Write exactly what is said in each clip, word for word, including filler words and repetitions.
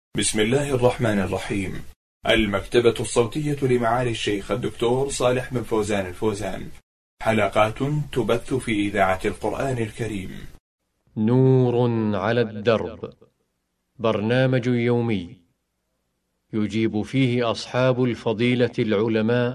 بسم الله الرحمن الرحيم. المكتبة الصوتية لمعالي الشيخ الدكتور صالح بن فوزان الفوزان، حلقات تبث في إذاعة القرآن الكريم. نور على الدرب، برنامج يومي يجيب فيه أصحاب الفضيلة العلماء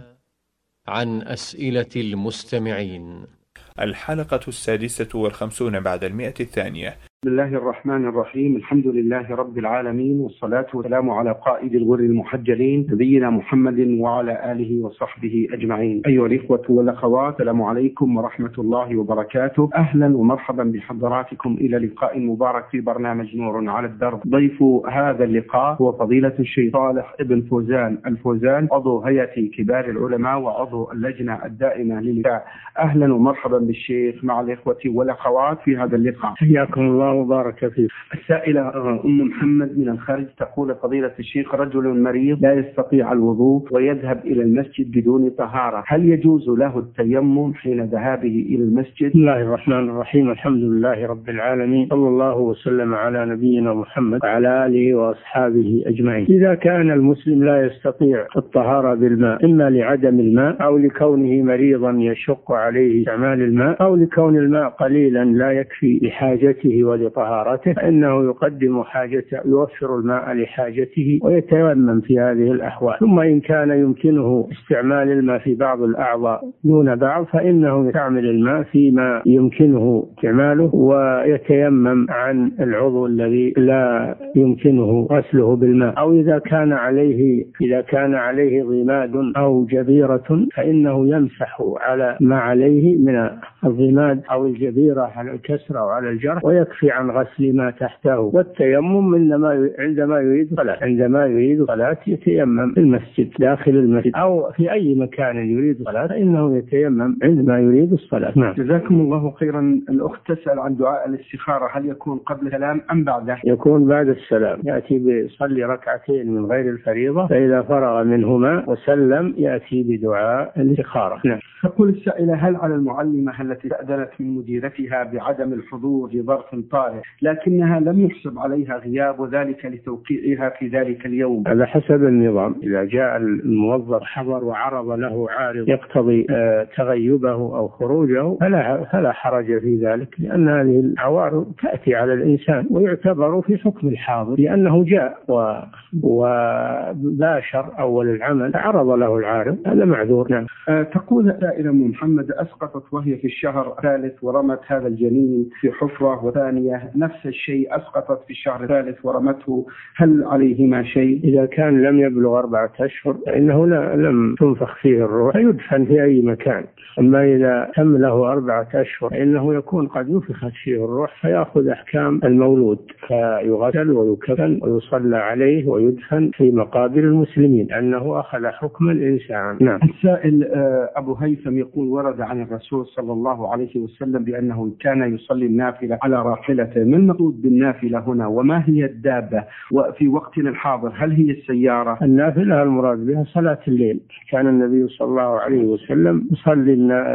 عن أسئلة المستمعين. الحلقة السادسة والخمسون بعد المئة الثانية. بسم الله الرحمن الرحيم. الحمد لله رب العالمين، والصلاة والسلام على قائد الغر المحجلين نبينا محمد وعلى آله وصحبه أجمعين. أيها الإخوة والأخوات، السلام عليكم ورحمة الله وبركاته. أهلا ومرحبا بحضراتكم إلى لقاء مبارك في برنامج نور على الدرب. ضيف هذا اللقاء هو فضيلة الشيخ صالح بن فوزان الفوزان، عضو هيئة كبار العلماء وعضو اللجنة الدائمة للإفتاء. أهلا ومرحبا بالشيخ مع الإخوة والأخوات في هذا اللقاء. حياكم الله وبارك فيك. السائلة أم محمد من الخارج تقول: فضيلة الشيخ، رجل مريض لا يستطيع الوضوء ويذهب إلى المسجد بدون طهارة، هل يجوز له التيمم حين ذهابه إلى المسجد؟ بسم الله الرحمن الرحيم. الحمد لله رب العالمين، صلى الله وسلم على نبينا محمد وعلى آله وأصحابه أجمعين. إذا كان المسلم لا يستطيع الطهارة بالماء، إما لعدم الماء أو لكونه مريضا يشق عليه استعمال الماء أو لكون الماء قليلا لا يكفي لحاجته ولطهارته، فإنه يقدم حاجته، يوفر الماء لحاجته ويتيمم في هذه الأحوال. ثم إن كان يمكنه استعمال الماء في بعض الأعضاء دون بعض، فإنه يستعمل الماء فيما يمكنه استعماله ويتيمم عن العضو الذي لا يمكنه غسله بالماء. أو إذا كان عليه إذا كان عليه ضماد أو جبيرة، فإنه يمسح على ما عليه من الضماد أو الجبيرة على الكسر أو على الجرح، ويكفي عن غسل ما تحته. والتيمم عندما عندما يريد صلاة عندما يريد صلاة يتيمم في المسجد، داخل المسجد أو في أي مكان يريد صلاة، فإنه يتيمم عندما يريد الصلاة. نعم. جزاكم الله خيرا. الأخت تسأل عن دعاء الاستخارة، هل يكون قبل السلام أم بعده؟ يكون بعد السلام. يأتي بيصلي ركعتين من غير الفريضة، فإذا فرغ منهما وسلم يأتي بدعاء الاستخارة. نعم. تقول السائلة: هل على المعلمة التي استأذنت من مديرتها بعدم الحضور لظرف طارئ لكنها لم يحسب عليها غياب وذلك لتوقيعها في ذلك اليوم؟ على حسب النظام. إذا جاء الموظف حضر وعرض له عارض يقتضي تغيبه أو خروجه فلا فلا حرج في ذلك، لأن هذه العوارض تأتي على الإنسان ويعتبر في حكم الحاضر، لأنه جاء وباشر أول العمل عرض له العارض، هذا معذور. نعم. تقول سائلة أم محمد: أسقطت وهي في الشهر الثالث ورمت هذا الجنين في حفرة، وثانية نفس الشيء أسقطت في الشهر الثالث ورمته، هل عليهما شيء؟ إذا كان لم يبلغ أربعة أشهر فإنه لا لم تنفخ فيه الروح، فيدفن في أي مكان. أما إذا تم له أربعة أشهر فإنه يكون قد نفخت فيه الروح، فيأخذ أحكام المولود، فيغسل ويكفن ويصلى عليه ويدفن في مقابر المسلمين، أنه أخذ حكم الإنسان. نعم. السائل أبو هيثم يقول: ورد عن الرسول صلى الله عليه وسلم بأنه كان يصلي النافلة على راحلته، ما المقصود بالنافلة هنا وما هي الدابة؟ وفي وقتنا الحاضر هل هي السيارة؟ النافلة المراد بها صلاة الليل. كان النبي صلى الله عليه وسلم يصلي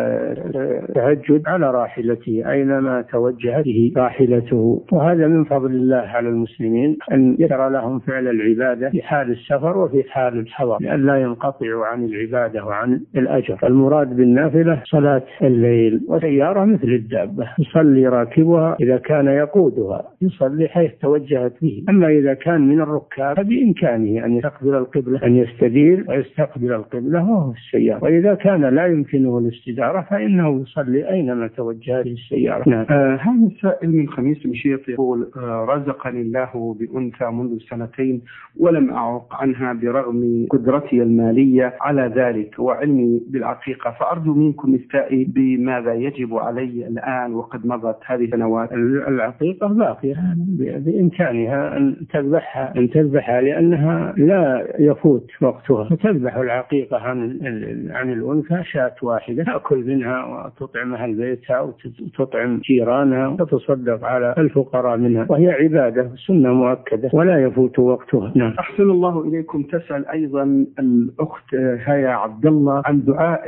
التهجد على راحلته أينما توجهت به راحلته، وهذا من فضل الله على المسلمين أن يسر لهم فعل العبادة في حال السفر وفي حال الحضر، لأن لا ينقطعوا عن العبادة وعن الأجر. المراد بالنافلة صلاة الليل. وسيارة مثل الدابة، يصلي راكبها إذا كان يقودها، يصلي حيث توجهت به. أما إذا كان من الركاب فبإمكانه أن يستقبل القبلة، أن يستدير ويستقبل القبلة وهو في السيارة. وإذا كان لا يمكنه الاستدارة فإنه يصلي أينما توجهت السيارة. نعم. آه هذا السائل من خميس مشيط يقول: آه رزقني الله بأنثى منذ سنتين ولم أعق عنها برغم قدرتي المالية على ذلك وعلمي بالعقيقة، فأرجو منكم إفتائي بماذا يجب علي الآن وقد مضت هذه السنوات. العقيقة باقية بإمكانها أن تذبحها أن تذبحها لأنها لا يفوت وقتها، فتذبح العقيقة عن عن الأنثى شاة واحدة تأكل منها وتطعمها البيتها وتطعم جيرانها وتصدق على الفقراء منها، وهي عبادة سنة مؤكدة ولا يفوت وقتها. نعم. أحسن الله إليكم. تسأل أيضا الأخت هيا عبد الله عن دعاء الكرب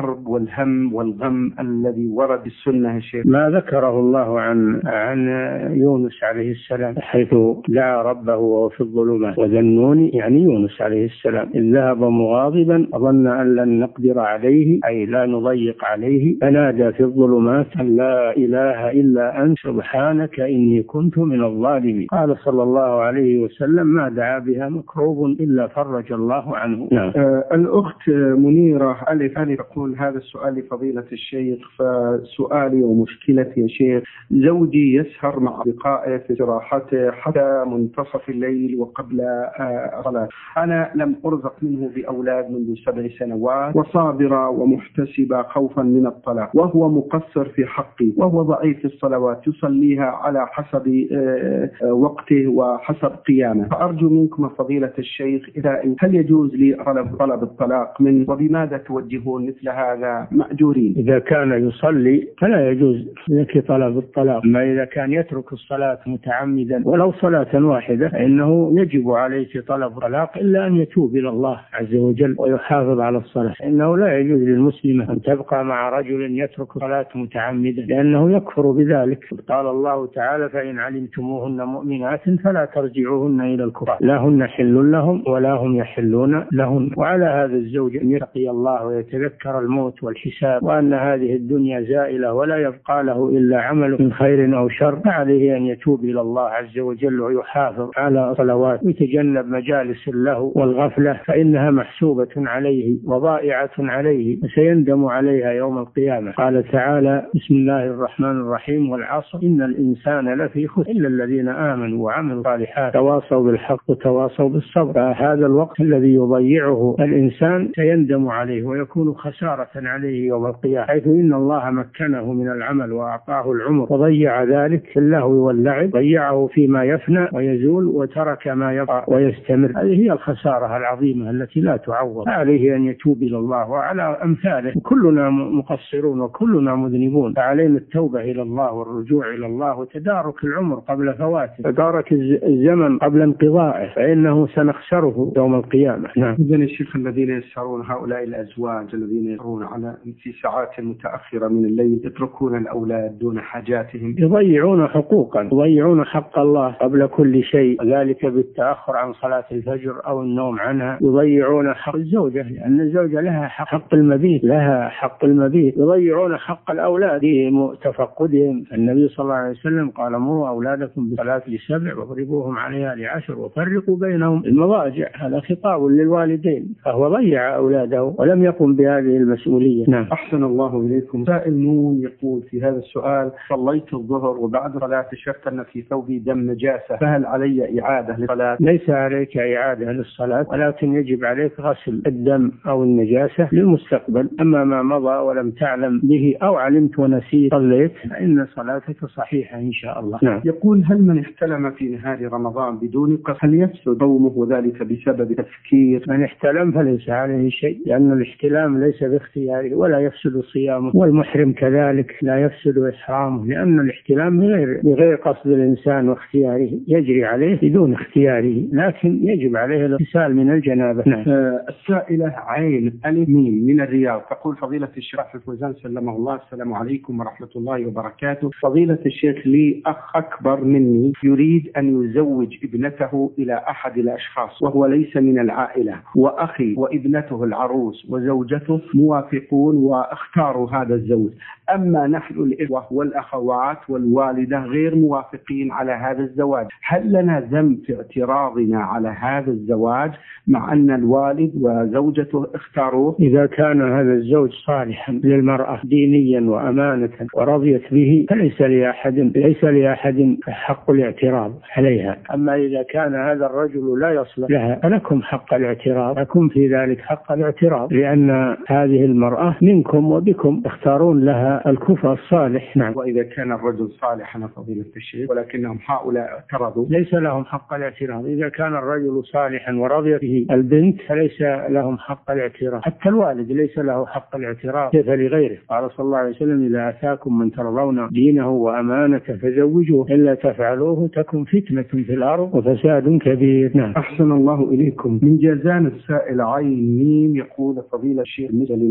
الكرب والهم والغم الذي ورد في السنة يا شيخ؟ ما ذكره الله عن عن يونس عليه السلام حيث دعا ربه وهو في الظلمات وذنون، يعني يونس عليه السلام إذ ذهب مغاضبا ظن أن لن نقدر عليه أي لا نضيق عليه فنادى في الظلمات أن لا إله إلا أنت سبحانك إني كنت من الظالمين. قال صلى الله عليه وسلم ما دعا بها مكروب إلا فرج الله عنه. نعم. آه الأخت منيرة ألف ألف تقول هذا السؤال لفضيلة الشيخ. فسؤالي ومشكلتي يا شيخ، زوجي يسهر مع أصدقائه في استراحته حتى منتصف الليل وقبل الصلاة. آه أنا لم أرزق منه بأولاد منذ سبع سنوات وصابرة ومحتسبة خوفا من الطلاق، وهو مقصر في حقي وهو ضعيف في الصلوات يصليها على حسب آه آه وقته وحسب قيامه. فأرجو منكم فضيلة الشيخ إذا هل يجوز لي طلب طلب الطلاق من، وبماذا توجهون مثل هذا مأجورين؟ إذا كان يصلي فلا يجوز لك طلب الطلاق، ما إذا كان يترك الصلاة متعمدا ولو صلاة واحدة فإنه يجب عليك طلب الطلاق إلا أن يتوب إلى الله عز وجل ويحافظ على الصلاة. إنه لا يجوز للمسلمة أن تبقى مع رجل يترك الصلاة متعمدا لأنه يكفر بذلك. قال الله تعالى فإن علمتموهن مؤمنات فلا ترجعوهن إلى الكفار لا هن حل لهم ولا هم يحلون لهن. وعلى هذا الزوج أن يتقي الله ويتذكر الموت والحساب وأن هذه الدنيا زائلة ولا يبقى له إلا عمل من خير أو شر، فعليه أن يتوب إلى الله عز وجل ويحافظ على الصلوات ويتجنب مجالس اللهو والغفلة فإنها محسوبة عليه وضائعة عليه وسيندم عليها يوم القيامة. قال تعالى بسم الله الرحمن الرحيم والعصر إن الإنسان لفي خسر إلا الذين آمنوا وعملوا الصالحات تواصوا بالحق وتواصوا بالصبر. فهذا الوقت الذي يضيعه الإنسان سيندم عليه ويكون خسارة عليه يوم القيامة، حيث إن الله مكنه من العمل وأعطاه العمر وضيع ذلك في اللهو واللعب، ضيعه فيما يفنى ويزول وترك ما يبقى ويستمر. هذه هي الخسارة العظيمة التي لا تعوض. عليه أن يتوب إلى الله وعلى أمثاله. كلنا مقصرون وكلنا مذنبون، فعلينا التوبة إلى الله والرجوع إلى الله وتدارك العمر قبل فواته، تدارك الزمن قبل انقضائه، فإنه سنخسره يوم القيامة. نعم. إذن الشيخ الذين يسهرون هؤلاء الأزواج الذين يسهرون على في ساعات متأخرة من الليل يتركون الأولاد دون حاجاتهم، يضيعون حقوقا، يضيعون حق الله قبل كل شيء، ذلك بالتأخر عن صلاة الفجر أو النوم عنها. يضيعون حق الزوجة لأن الزوجة لها حق, حق المبيت لها حق المبيت. يضيعون حق الأولاد بتفقدهم. النبي صلى الله عليه وسلم قال مروا أولادكم بالصلاة لسبع واضربوهم عليها لعشر وفرقوا بينهم المضاجع. هذا خطاب للوالدين، فهو ضيع أولاده ولم يقم بهذه المسؤولية. نعم. أحسن الله إليكم. سائل نون يقول في هذا السؤال صليت الظهر وبعد صلاة شفت أن في ثوبي دم نجاسة، فهل علي إعادة للصلاة؟ ليس عليك إعادة للصلاة، ولكن يجب عليك غسل الدم أو النجاسة للمستقبل. أما ما مضى ولم تعلم به أو علمت ونسيت صليت فإن صلاتك صحيحة إن شاء الله. نعم. يقول هل من احتلم في نهار رمضان بدون قصد هل يفسد صومه وذلك بسبب تفكير؟ من احتلم فليس عليه شيء لأن الاحتلام ليس باختياره ولا يفسد صيامه، والمحرم كذلك لا يفسد إحرامه لأن الاحتلام بغير, بغير قصد الإنسان واختياره، يجري عليه بدون اختياره، لكن يجب عليه الاغتسال من الجنابة. نعم. آه السائلة عين ألف ميم من الرياض تقول فضيلة الشيخ الفوزان سلمه الله السلام عليكم ورحمة الله وبركاته. فضيلة الشيخ لي أخ أكبر مني يريد أن يزوج ابنته إلى أحد الأشخاص وهو ليس من العائلة، وأخي وابنته العروس وزوجته موافقون واختاروا هذا الزوج، أما نحن الإخوة والأخوات والوالدة غير موافقين على هذا الزواج. هل لنا ذنب في اعتراضنا على هذا الزواج مع أن الوالد وزوجته اختاروه؟ إذا كان هذا الزوج صالحا للمرأة دينيا وأمانة ورضيت به فليس لأحد ليس لأحد حق الاعتراض عليها. أما إذا كان هذا الرجل لا يصلح لها فلكم حق الاعتراض، لكم في ذلك حق الاعتراض، لأن هذه المرأة منكم وبكم اختارون لها الكفء الصالح. نعم. وإذا كان الرجل صالحا فضيلة الشيخ ولكنهم هؤلاء اعترضوا ليس لهم حق الاعتراض. إذا كان الرجل صالحا ورضيت به البنت فليس لهم حق الاعتراض، حتى الوالد ليس له حق الاعتراض كيف لغيره. قال صلى الله عليه وسلم إذا أتاكم من ترضون دينه وأمانته فزوجوه إلا تفعلوه تكن فتنة في الأرض وفساد كبير. نعم. أحسن الله إليكم. من جازان السائل عين ميم يقول فضيلة الشيخ بالنسبة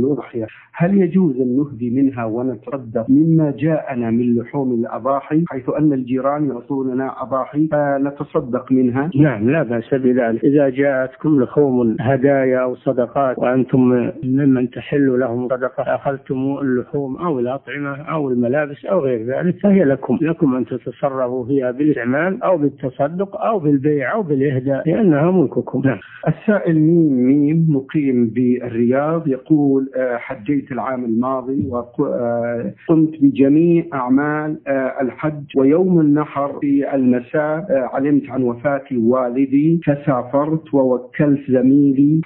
الأضحية، هل يجوز أن نهدي منها ونتصدق مما جاءنا من لحوم الأضاحي، حيث أن الجيران يعطوننا أضاحي فنتصدق منها؟ نعم، لا بأس بذلك. إذا جاءتكم لحوم هدايا أو صدقات وأنتم ممن تحل لهم صدقة أخذتم اللحوم أو الأطعمة أو الملابس أو غير ذلك فهي لكم لكم أن تتصرفوا فيها بالاستعمال أو بالتصدق أو بالبيع أو بالإهداء لأنها ملككم. نعم. السائل ميم ميم مقيم بالرياض يقول حجيت العام الماضي وقمت بجميع أعمال الحج، ويوم النحر في المساء علمت عن وفاة والدي فسافرت ووكلت زميلي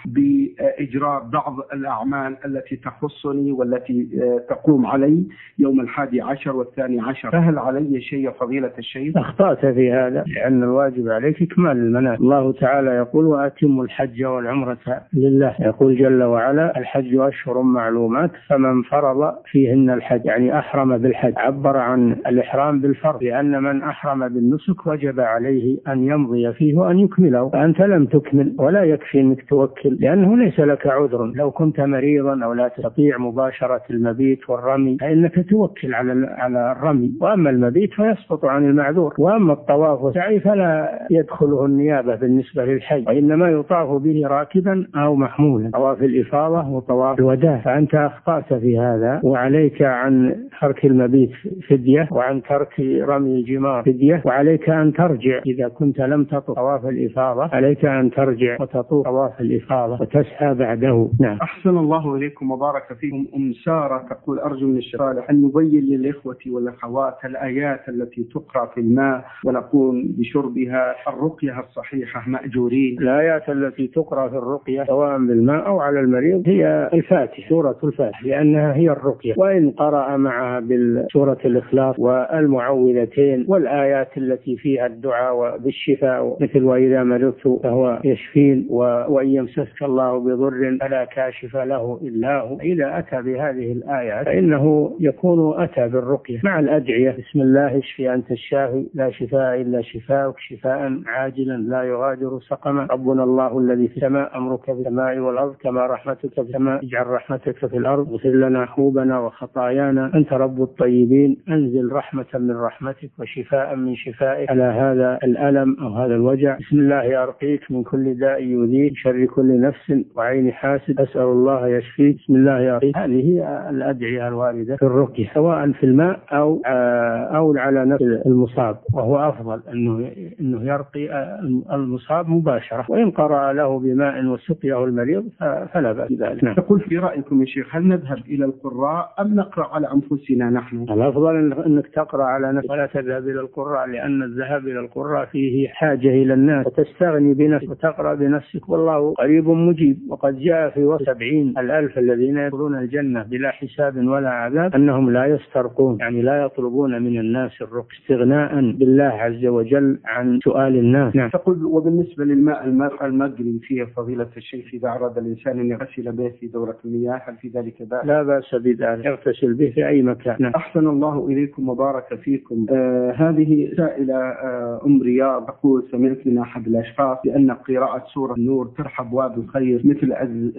بإجراء بعض الأعمال التي تخصني والتي تقوم علي يوم الحادي عشر والثاني عشر، فهل علي شيء يا فضيلة الشيخ؟ أخطأت في هذا، لأن الواجب عليك إكمال المناسك. الله تعالى يقول وأتموا الحج والعمرة لله. يقول جل وعلا الحج أشهر معلومات فمن فرض فيهن الحج، يعني أحرم بالحج. عبر عن الإحرام بالفرض، لأن من أحرم بالنسك وجب عليه أن يمضي فيه وأن يكمله، فأنت لم تكمل ولا يكفي أنك توكل لأنه ليس لك عذر. لو كنت مريضا أو لا تستطيع مباشرة المبيت والرمي فإنك توكل على على الرمي، وأما المبيت فيسقط عن المعذور. وأما الطواف والسعي فلا يدخله النيابة بالنسبة للحج، وإنما يطاف به راكبا أو محمولا، طواف الإفاضة وطواف الوداع. فأنت أخطأت في هذا، وعليك عن ترك المبيت فدية، وعن ترك رمي الجمار فدية، وعليك أن ترجع إذا كنت لم تطف طواف الإفاضة، عليك أن ترجع وتطوف طواف الإفاضة وتسعى بعده. نعم. أحسن الله إليكم وبارك فيكم. أم سارة تقول أرجو من الشيخ أن يبين للإخوة والأخوات الآيات التي تقرأ في الماء ونقوم بشربها، الرقية الصحيحة مأجورين. الآيات التي تقرأ في الرقية سواء بالماء أو على المريض هي الفاتحة، سورة الفاتحة، لأنها هي الرقية، وإن قرأ معها بالسورة الإخلاص والمعوذتين والآيات التي فيها الدعاء بالشفاء، مثل وإذا مرضت فهو يشفين، وإن يمسسك الله بضر فلا كاشف له إلا هو. إذا أتى بهذه الآيات فإنه يكون أتى بالرقية مع الأدعية. بسم الله اشفي أنت الشافي لا شفاء إلا شفاءك شفاء عاجلا لا يغادر سقما. ربنا الله الذي في السماء أمرك في السماء والأرض كما رحمتك في السماء اجعل رحمتك في الأرض اغفر لنا حوبنا وخطايانا أنت رب الطيبين انزل رحمة من رحمتك وشفاء من شفائك على هذا الألم أو هذا الوجع. بسم الله أرقيك من كل داء يؤذيك شر كل نفس وعين حاسد أسأل الله يشفيك. بسم الله أرقيك. هذه هي الأدعية الواردة في الرقية سواء في الماء أو أو على نفس المصاب، وهو أفضل أنه أنه يرقي المصاب مباشرة، وإن قرأ له بماء وسقيه المريض فلا بأس بذلك. نعم. تقول في رأيكم يا شيخ هل نذهب إلى القراء أم نقرأ على أنفسنا نحن؟ الأفضل أنك تقرأ على نفسك ولا تذهب إلى القراء، لأن الذهاب إلى القراء فيه حاجة إلى الناس، وتستغني بنفسك وتقرأ بنفسك والله قريب مجيب. وقد جاء في وصف سبعين الألف الذين يدخلون الجنة بلا حساب ولا عذاب أنهم لا يسترقون، يعني لا يطلبون من الناس الرقي استغناء بالله عز وجل عن سؤال الناس. نعم. تقول وبالنسبة للماء الماء المجري فيه فضيلة الشيخ إذا أراد الإنسان أن يغسل به في دورة المياه هل في ذلك بأس؟ لا بأس بذلك، يغتسل به في أي مكان. نعم. أحسن الله إليكم وبارك فيكم. آه هذه سائلة آه أم رياض تقول سمعت من أحد الأشخاص بأن قراءة سورة النور ترحب باب الخير مثل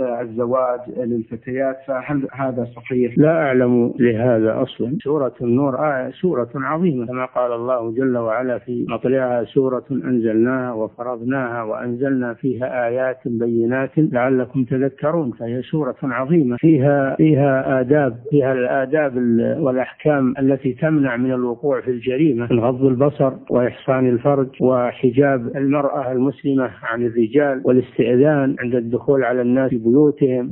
الزواج للفتيات، فهل هذا صحيح؟ لا أعلم لهذا أصلا. سورة النور آية سورة عظيمة كما قال الله جل وعلا في مطلعها سورة أنزلناها وفرضناها وأنزلنا فيها آيات بينات لعلكم تذكرون. فهي سورة عظيمة فيها فيها آداب فيها الآداب والأحكام التي تمنع من الوقوع في الجريمة من غض البصر وإحصان الفرج وحجاب المرأة المسلمة عن الرجال والاستئذان عند الدخول على الناس في بيوتهم،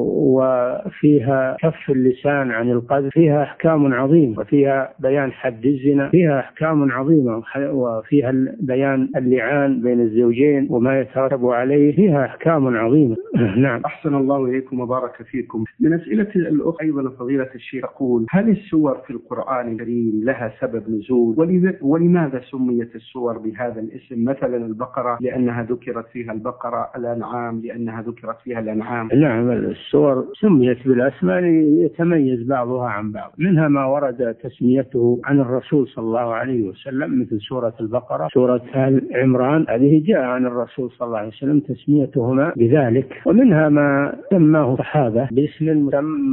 وفيها كف اللسان عن القذف. فيها أحكام عظيمة وفيها بيان حد الزنا، فيها أحكام عظيمة وفيها بيان اللعان بين الزوجين وما يترتب عليه، فيها أحكام عظيمة. نعم. أحسن الله إليكم وبارك فيكم. من أسئلة الأخ أيضا فضيلة الشيخ تقول هل السور في القرآن الكريم لها سبب نزول، ولماذا سميت السور بهذا الاسم؟ مثلا البقرة لأنها ذكرت فيها البقرة، الأنعام لأنها ذكرت فيها الأنعام. نعم، السور سميت بالأسماء يتميز بعضها عن بعض، منها ما ورد تسميته عن الرسول صلى الله عليه وسلم مثل سورة البقرة، سورة آل عمران، هذه جاء عن الرسول صلى الله عليه وسلم تسميتهما بذلك، ومنها ما سماه الصحابة عرفة باسم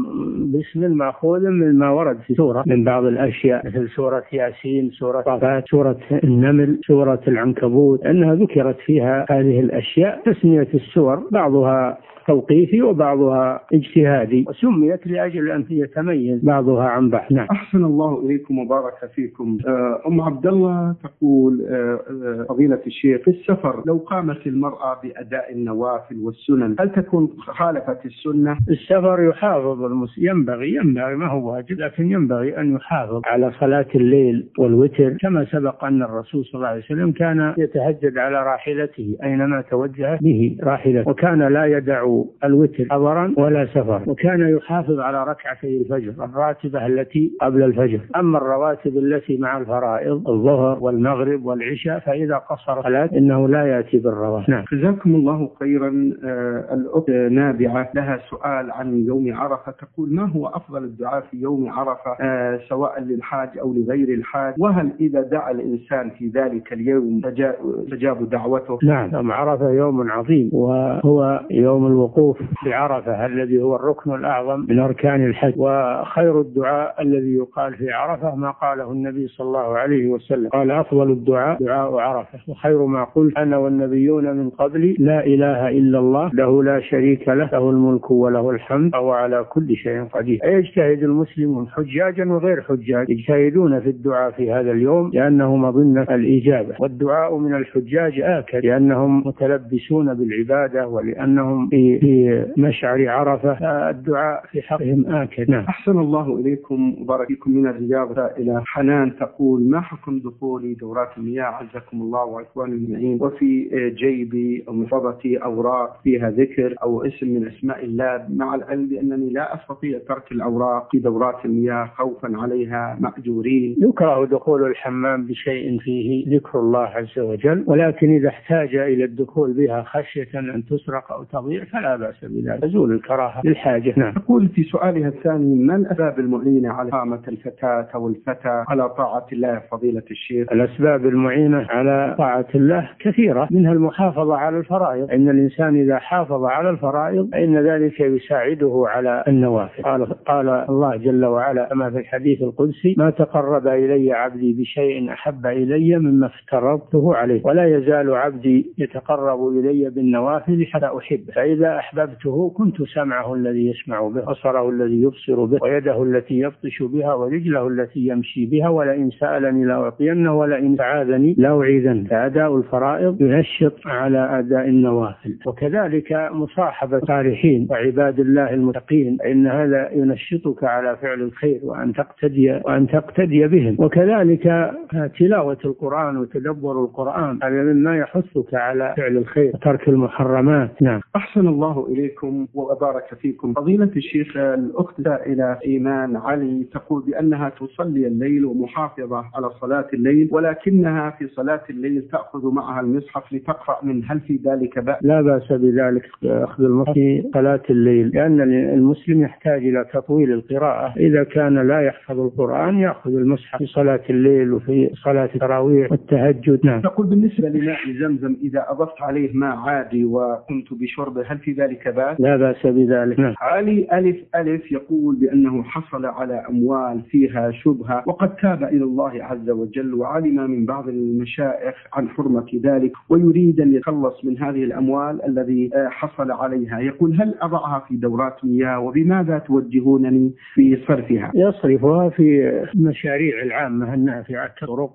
باسم مأخوذ من ما ورد في سورة من بعض الأشياء مثل سورة ياسين، سورة صافات، سورة النمل، سورة العنكبوت، أنها ذكرت فيها هذه الأشياء. تسمية السور بعضها توقيفي وبعضها اجتهادي، وسميت لأجل أن يتميز بعضها عن بعض. نعم. أحسن الله إليكم وبارك فيكم. أم عبد الله تقول فضيلة الشيخ، في السفر لو قامت المرأة بأداء النوافل والسنن هل تكون خالفت السنة؟ السفر يحافظ المسلم، ينبغي ينبغي ما هو واجب لكن ينبغي أن يحافظ على صلاة الليل والوتر، كما سبق أن الرسول صلى الله عليه وسلم كان يتهجد على راحلته أينما توجه به راحلته، وكان لا يدع الوتر حضرا ولا سفر، وكان يحافظ على ركعتي الفجر الراتبة التي قبل الفجر. أما الرواتب التي مع الفرائض الظهر والمغرب والعشاء فإذا قصر صلاة إنه لا يأتي بالرواتب. نعم. جزاكم الله خيرا. آه الأخت نابعة لها سؤال عن يوم عرفة، تقول ما هو أفضل الدعاء في يوم عرفة آه سواء للحاج أو لغير الحاج، وهل إذا دعا الإنسان في ذلك اليوم تجاب دعوته؟ نعم. يوم عرفة يوم عظيم، وهو يوم الوقوف بعرفة الذي هو الركن الأعظم من أركان الحج، وخير الدعاء الذي يقال في عرفة ما قاله النبي صلى الله عليه وسلم، قال أفضل الدعاء دعاء عرفة، وخير ما قلت أنا والنبيون من قبلي لا إله إلا الله له لا شريك له له الملك وله الحمد وهو على كل شيء قدير. يجتهد المسلمون حجاجا وغير حجاج يجتهدون في الدعاء في هذا اليوم لأنه مظنة الإجابة، والدعاء من الحجاج آكد لأنهم متلبسون بالعبادة ولأنهم في في مشعر عرفة، الدعاء في حقهم آكد. نعم. أحسن الله إليكم وبارك فيكم. من الرياض إلى حنان تقول ما حكم دخول دورات المياه عزكم الله وإخواني المعين وفي جيبي أو محفظتي أوراق فيها ذكر أو اسم من أسماء الله، مع العلم بأنني لا أستطيع ترك الأوراق في دورات المياه خوفا عليها مأجورين. يكره دخول الحمام بشيء فيه ذكر الله عز وجل، ولكن إذا احتاج إلى الدخول بها خشية أن تسرق أو تضيع فلا بأس بذلك، تزول الكراهة للحاجة. نعم. تقول في سؤالها الثاني ما الأسباب المعينة على إقامة الفتاة أو الفتى على طاعة الله فضيلة الشيخ؟ الأسباب المعينة على طاعة الله كثيرة، منها المحافظة على الفرائض، إن الإنسان إذا حافظ على الفرائض فإن ذلك يساعده على النوافل. قال, قال الله جل وعلا كما في الحديث القدسي ما تقرب إلي عبدي بشيء أحب إلي مما افترضته عليه، ولا يزال عبدي يتقرب إلي بالنوافل حتى أحبه، فإذا أحببته كنت سمعه الذي يسمع به، بصره الذي يبصر به، ويده التي يبطش بها، ورجله التي يمشي بها، ولئن سألني لأعطينه ولئن استعاذني لأعيذنه. فأداء الفرائض ينشط على أداء النوافل، وكذلك مصاحبة الصالحين وعباد الله المتقين، إن هذا ينشطك على فعل الخير وأن تقتدي وأن تقتدي بهم، وكذلك تلاوة القرآن وتدبر القرآن هذا مما يحثك على فعل الخير وترك المحرمات. نعم. أحسن الله إليكم وبارك فيكم. فضيلة الشيخ الأخت سائلة إيمان علي تقول بأنها تصلي الليل ومحافظة على صلاة الليل، ولكنها في صلاة الليل تأخذ معها المصحف لتقرأ منه، هل في ذلك بأس؟ لا بأس بذلك أخذ المصحف في صلاة الليل، لأن المسلم يحتاج إلى تطويل القراءة، إذا كان لا يحفظ القرآن يأخذ المصحف في صلاة الليل وفي صلاة التراويح والتهجد. نعم. تقول بالنسبة لماء زمزم إذا أضفت عليه ماء عادي وقمت بشربه هل في ذلك بأس؟ لا بأس بذلك. نعم. علي ألف ألف يقول بأنه حصل على أموال فيها شبهة وقد تاب إلى الله عز وجل وعلم من بعض المشايخ عن حرمة ذلك ويريد أن يتخلص من هذه الأموال الذي حصل عليها، يقول هل أضعها في دورات مياه وبماذا توجهونني في صرفها؟ يصرفها في المشاريع العامة النافعة كالطرق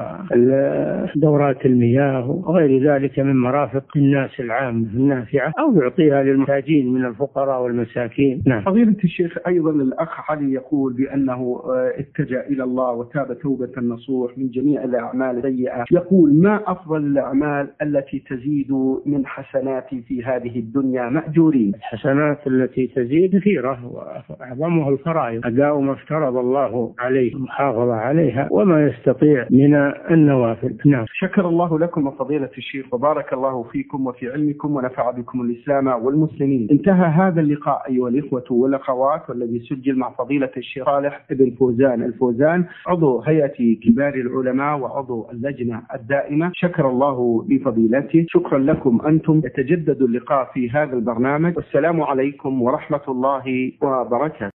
ودورات المياه وغير ذلك من مرافق الناس العامة النافعة، أو يعطيها للمحتاجين من الفقراء والمساكين. نعم. فضيلة الشيخ أيضا الأخ علي يقول بأنه اتجه إلى الله وتاب توبة نصوح من جميع الأعمال السيئة، يقول ما أفضل الأعمال التي تزيد من حسناتي في هذه الدنيا مأجورين؟ الحسنات التي تزيد كثيرة وأعظمها الفرائض، أداء ما افترض الله عليه المحافظة عليها وما يستطيع من النوافل. نعم. شكر الله لكم فضيلة الشيخ وبارك الله فيكم وفي علمكم ونفع بكم الإسلام العلماء والمسلمين. انتهى هذا اللقاء أيها الإخوة والأخوات، والذي سجل مع فضيلة الشيخ صالح بن فوزان الفوزان عضو هيئة كبار العلماء وعضو اللجنة الدائمة. شكر الله بفضيلته. شكرا لكم أنتم. يتجدد اللقاء في هذا البرنامج، والسلام عليكم ورحمة الله وبركاته.